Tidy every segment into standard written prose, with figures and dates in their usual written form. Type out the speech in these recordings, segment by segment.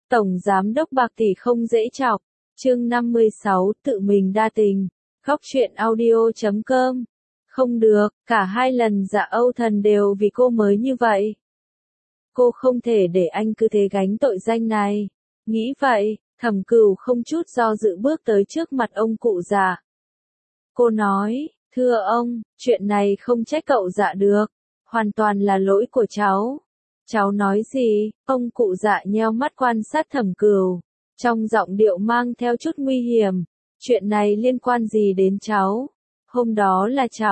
Tổng giám đốc bạc tỷ không dễ chọc. Chương 56, tự mình đa tình. Góc truyện audio.com. Không được, cả hai lần Dạ Âu Thần đều vì cô mới như vậy. Cô không thể để anh cứ thế gánh tội danh này. Nghĩ vậy, Thẩm Cửu không chút do dự bước tới trước mặt ông cụ Dạ. Cô nói, thưa ông, chuyện này không trách cậu Dạ được. Hoàn toàn là lỗi của cháu. Cháu nói gì? Ông cụ Dạ nheo mắt quan sát Thẩm Cửu, trong giọng điệu mang theo chút nguy hiểm. Chuyện này liên quan gì đến cháu? Hôm đó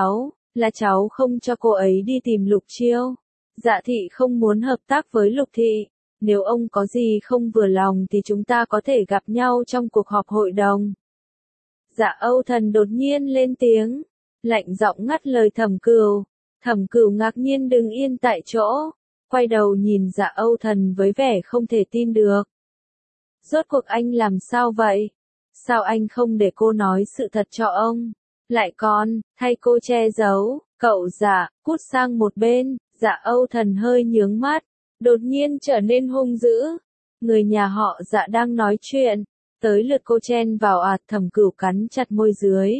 là cháu không cho cô ấy đi tìm Lục Chiêu. Dạ thị không muốn hợp tác với Lục thị. Nếu ông có gì không vừa lòng thì chúng ta có thể gặp nhau trong cuộc họp hội đồng. Dạ Âu Thần đột nhiên lên tiếng, lạnh giọng ngắt lời Thẩm Cửu. Thẩm Cửu ngạc nhiên đứng yên tại chỗ, quay đầu nhìn Dạ Âu Thần với vẻ không thể tin được. Rốt cuộc anh làm sao vậy? Sao anh không để cô nói sự thật cho ông? Lại còn, thay cô che giấu, cậu Dạ, cút sang một bên. Dạ Âu Thần hơi nhướng mắt, đột nhiên trở nên hung dữ. Người nhà họ Dạ đang nói chuyện, tới lượt cô chen vào Thẩm Cửu cắn chặt môi dưới.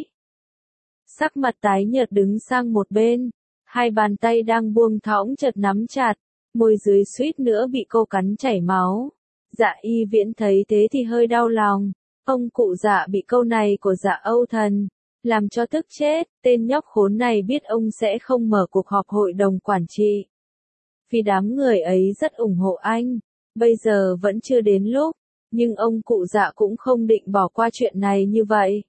Sắc mặt tái nhợt đứng sang một bên, hai bàn tay đang buông thõng chợt nắm chặt, môi dưới suýt nữa bị cô cắn chảy máu. Dạ Y Viễn thấy thế thì hơi đau lòng, ông cụ Dạ bị câu này của Dạ Âu Thần làm cho tức chết, tên nhóc khốn này biết ông sẽ không mở cuộc họp hội đồng quản trị. Vì đám người ấy rất ủng hộ anh, bây giờ vẫn chưa đến lúc, nhưng ông cụ Dạ cũng không định bỏ qua chuyện này như vậy.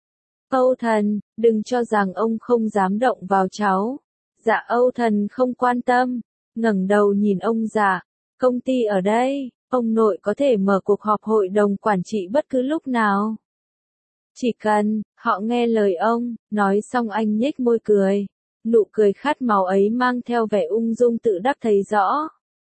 Âu Thần, đừng cho rằng ông không dám động vào cháu. Dạ Âu Thần không quan tâm, ngẩng đầu nhìn ông Dạ, công ty ở đây, ông nội có thể mở cuộc họp hội đồng quản trị bất cứ lúc nào. Chỉ cần, họ nghe lời ông, nói xong anh nhếch môi cười. Nụ cười khát máu ấy mang theo vẻ ung dung tự đắc thấy rõ.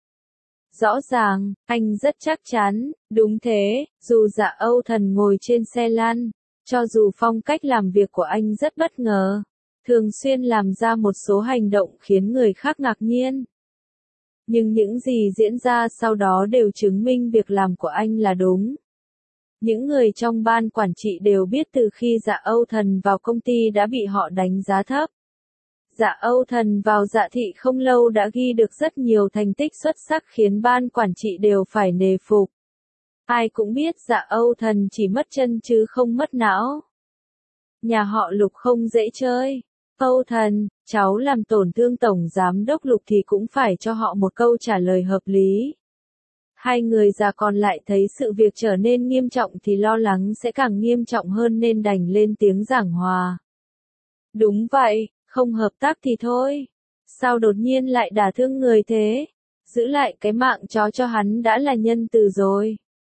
Rõ ràng, anh rất chắc chắn, đúng thế, dù Dạ Âu Thần ngồi trên xe lăn, cho dù phong cách làm việc của anh rất bất ngờ, thường xuyên làm ra một số hành động khiến người khác ngạc nhiên. Nhưng những gì diễn ra sau đó đều chứng minh việc làm của anh là đúng. Những người trong ban quản trị đều biết từ khi Dạ Âu Thần vào công ty đã bị họ đánh giá thấp. Dạ Âu Thần vào Dạ thị không lâu đã ghi được rất nhiều thành tích xuất sắc khiến ban quản trị đều phải nề phục. Ai cũng biết Dạ Âu Thần chỉ mất chân chứ không mất não. Nhà họ Lục không dễ chơi. Âu Thần, cháu làm tổn thương tổng giám đốc Lục thì cũng phải cho họ một câu trả lời hợp lý. Hai người già còn lại thấy sự việc trở nên nghiêm trọng thì lo lắng sẽ càng nghiêm trọng hơn nên đành lên tiếng giảng hòa. Đúng vậy, không hợp tác thì thôi. Sao đột nhiên lại đả thương người thế? Giữ lại cái mạng chó cho hắn đã là nhân từ rồi.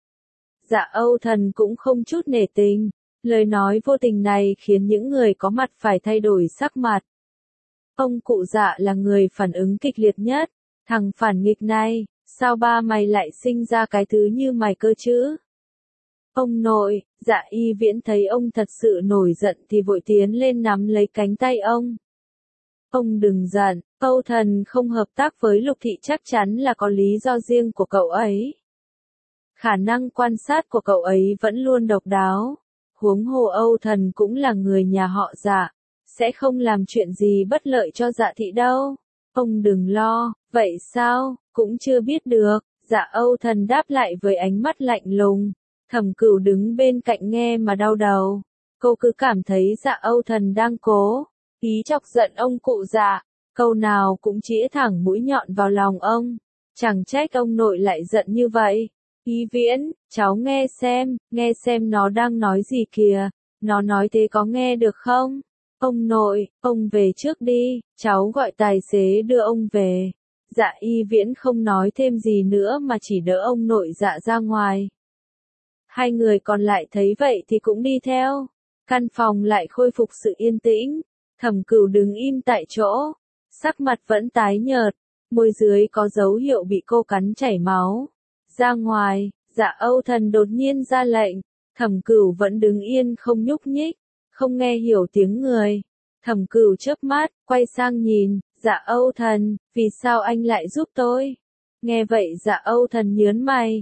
Dạ Âu Thần cũng không chút nể tình. Lời nói vô tình này khiến những người có mặt phải thay đổi sắc mặt. Ông cụ Dạ là người phản ứng kịch liệt nhất. Thằng phản nghịch này, sao ba mày lại sinh ra cái thứ như mày cơ chứ? Ông nội, Dạ Y Viễn thấy ông thật sự nổi giận thì vội tiến lên nắm lấy cánh tay ông. Ông đừng giận, Âu Thần không hợp tác với Lục thị chắc chắn là có lý do riêng của cậu ấy. Khả năng quan sát của cậu ấy vẫn luôn độc đáo. Huống hồ Âu Thần cũng là người nhà họ Dạ, sẽ không làm chuyện gì bất lợi cho Dạ thị đâu. Ông đừng lo, vậy sao, cũng chưa biết được. Dạ Âu Thần đáp lại với ánh mắt lạnh lùng. Thẩm Cửu đứng bên cạnh nghe mà đau đầu. Cô cứ cảm thấy Dạ Âu Thần đang cố ý chọc giận ông cụ Dạ, câu nào cũng chĩa thẳng mũi nhọn vào lòng ông. Chẳng trách ông nội lại giận như vậy. Y Viễn, cháu nghe xem nó đang nói gì kìa, nó nói thế có nghe được không? Ông nội, ông về trước đi, cháu gọi tài xế đưa ông về. Dạ Y Viễn không nói thêm gì nữa mà chỉ đỡ ông nội Dạ ra ngoài. Hai người còn lại thấy vậy thì cũng đi theo. Căn phòng lại khôi phục sự yên tĩnh. Thẩm Cửu đứng im tại chỗ, sắc mặt vẫn tái nhợt, môi dưới có dấu hiệu bị cô cắn chảy máu. Ra ngoài, Dạ Âu Thần đột nhiên ra lệnh. Thẩm Cửu vẫn đứng yên không nhúc nhích, không nghe hiểu tiếng người. Thẩm Cửu chớp mắt, quay sang nhìn. Dạ Âu Thần, vì sao anh lại giúp tôi? Nghe vậy Dạ Âu Thần nhớn mày.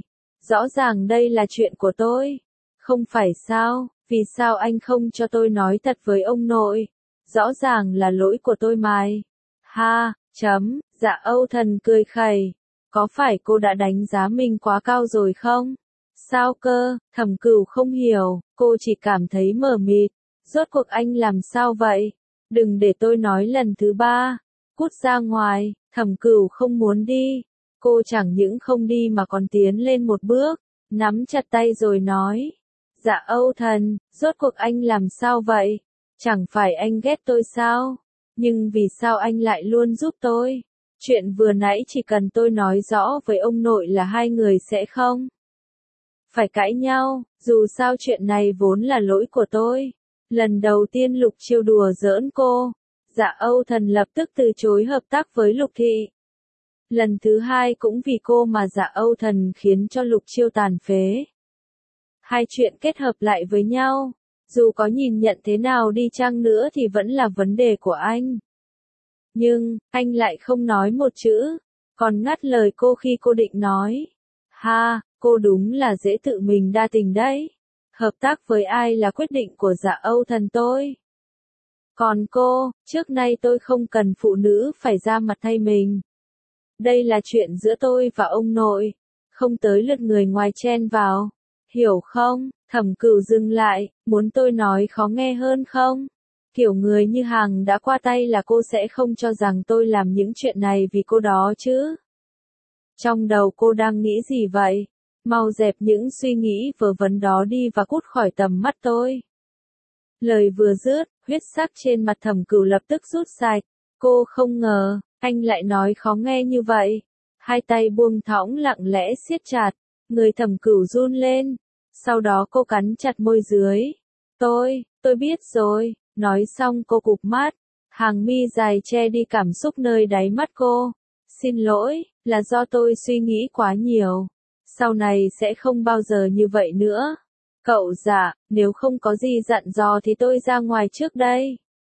Rõ ràng đây là chuyện của tôi. Không phải sao, vì sao anh không cho tôi nói thật với ông nội? Rõ ràng là lỗi của tôi mày. Ha, Dạ Âu Thần cười khẩy. Có phải cô đã đánh giá mình quá cao rồi không? Sao cơ? Thẩm Cửu không hiểu, cô chỉ cảm thấy mờ mịt. Rốt cuộc anh làm sao vậy? Đừng để tôi nói lần thứ ba. Cút ra ngoài. Thẩm Cửu không muốn đi. Cô chẳng những không đi mà còn tiến lên một bước, nắm chặt tay rồi nói. Dạ Âu Thần, rốt cuộc anh làm sao vậy? Chẳng phải anh ghét tôi sao? Nhưng vì sao anh lại luôn giúp tôi? Chuyện vừa nãy chỉ cần tôi nói rõ với ông nội là hai người sẽ không phải cãi nhau, dù sao chuyện này vốn là lỗi của tôi. Lần đầu tiên Lục Chiêu đùa giỡn cô, Dạ Âu Thần lập tức từ chối hợp tác với Lục Thị. Lần thứ hai cũng vì cô mà Dạ Âu Thần khiến cho Lục Chiêu tàn phế. Hai chuyện kết hợp lại với nhau, dù có nhìn nhận thế nào đi chăng nữa thì vẫn là vấn đề của anh. Nhưng, anh lại không nói một chữ, còn ngắt lời cô khi cô định nói. Ha, cô đúng là dễ tự mình đa tình đấy. Hợp tác với ai là quyết định của Dạ Âu Thần tôi. Còn cô, trước nay tôi không cần phụ nữ phải ra mặt thay mình. Đây là chuyện giữa tôi và ông nội, không tới lượt người ngoài chen vào. Hiểu không? Thẩm Cửu dừng lại, muốn tôi nói khó nghe hơn không? Kiểu người như Hằng đã qua tay là cô sẽ không cho rằng tôi làm những chuyện này vì cô đó chứ. Trong đầu cô đang nghĩ gì vậy? Mau dẹp những suy nghĩ vớ vẩn đó đi và cút khỏi tầm mắt tôi. Lời vừa dứt, huyết sắc trên mặt Thẩm Cửu lập tức rút sạch. Cô không ngờ, anh lại nói khó nghe như vậy. Hai tay buông thõng lặng lẽ siết chặt, người Thẩm Cửu run lên. Sau đó cô cắn chặt môi dưới. Tôi biết rồi. Nói xong cô cụp mắt, hàng mi dài che đi cảm xúc nơi đáy mắt cô. Xin lỗi, là do tôi suy nghĩ quá nhiều. Sau này sẽ không bao giờ như vậy nữa. Cậu Dạ, nếu không có gì dặn dò thì tôi ra ngoài trước đây.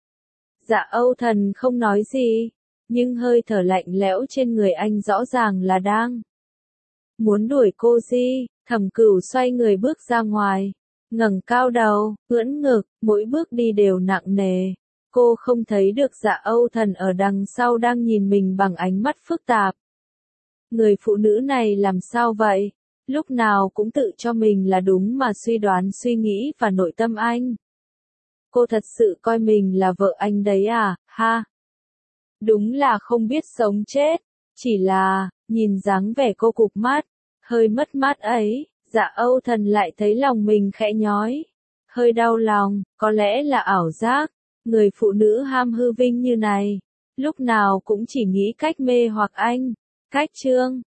Dạ Âu Thần không nói gì, nhưng hơi thở lạnh lẽo trên người anh rõ ràng là đang muốn đuổi cô đi. Thẩm Cửu xoay người bước ra ngoài, ngẩng cao đầu, ưỡn ngực, mỗi bước đi đều nặng nề. Cô không thấy được Dạ Âu Thần ở đằng sau đang nhìn mình bằng ánh mắt phức tạp. Người phụ nữ này làm sao vậy? Lúc nào cũng tự cho mình là đúng mà suy đoán suy nghĩ và nội tâm anh. Cô thật sự coi mình là vợ anh đấy à, ha? Đúng là không biết sống chết. Chỉ là, nhìn dáng vẻ cô cụp mắt, hơi mất mát ấy, Dạ Âu Thần lại thấy lòng mình khẽ nhói. Hơi đau lòng, có lẽ là ảo giác. Người phụ nữ ham hư vinh như này, lúc nào cũng chỉ nghĩ cách mê hoặc anh. Cách chương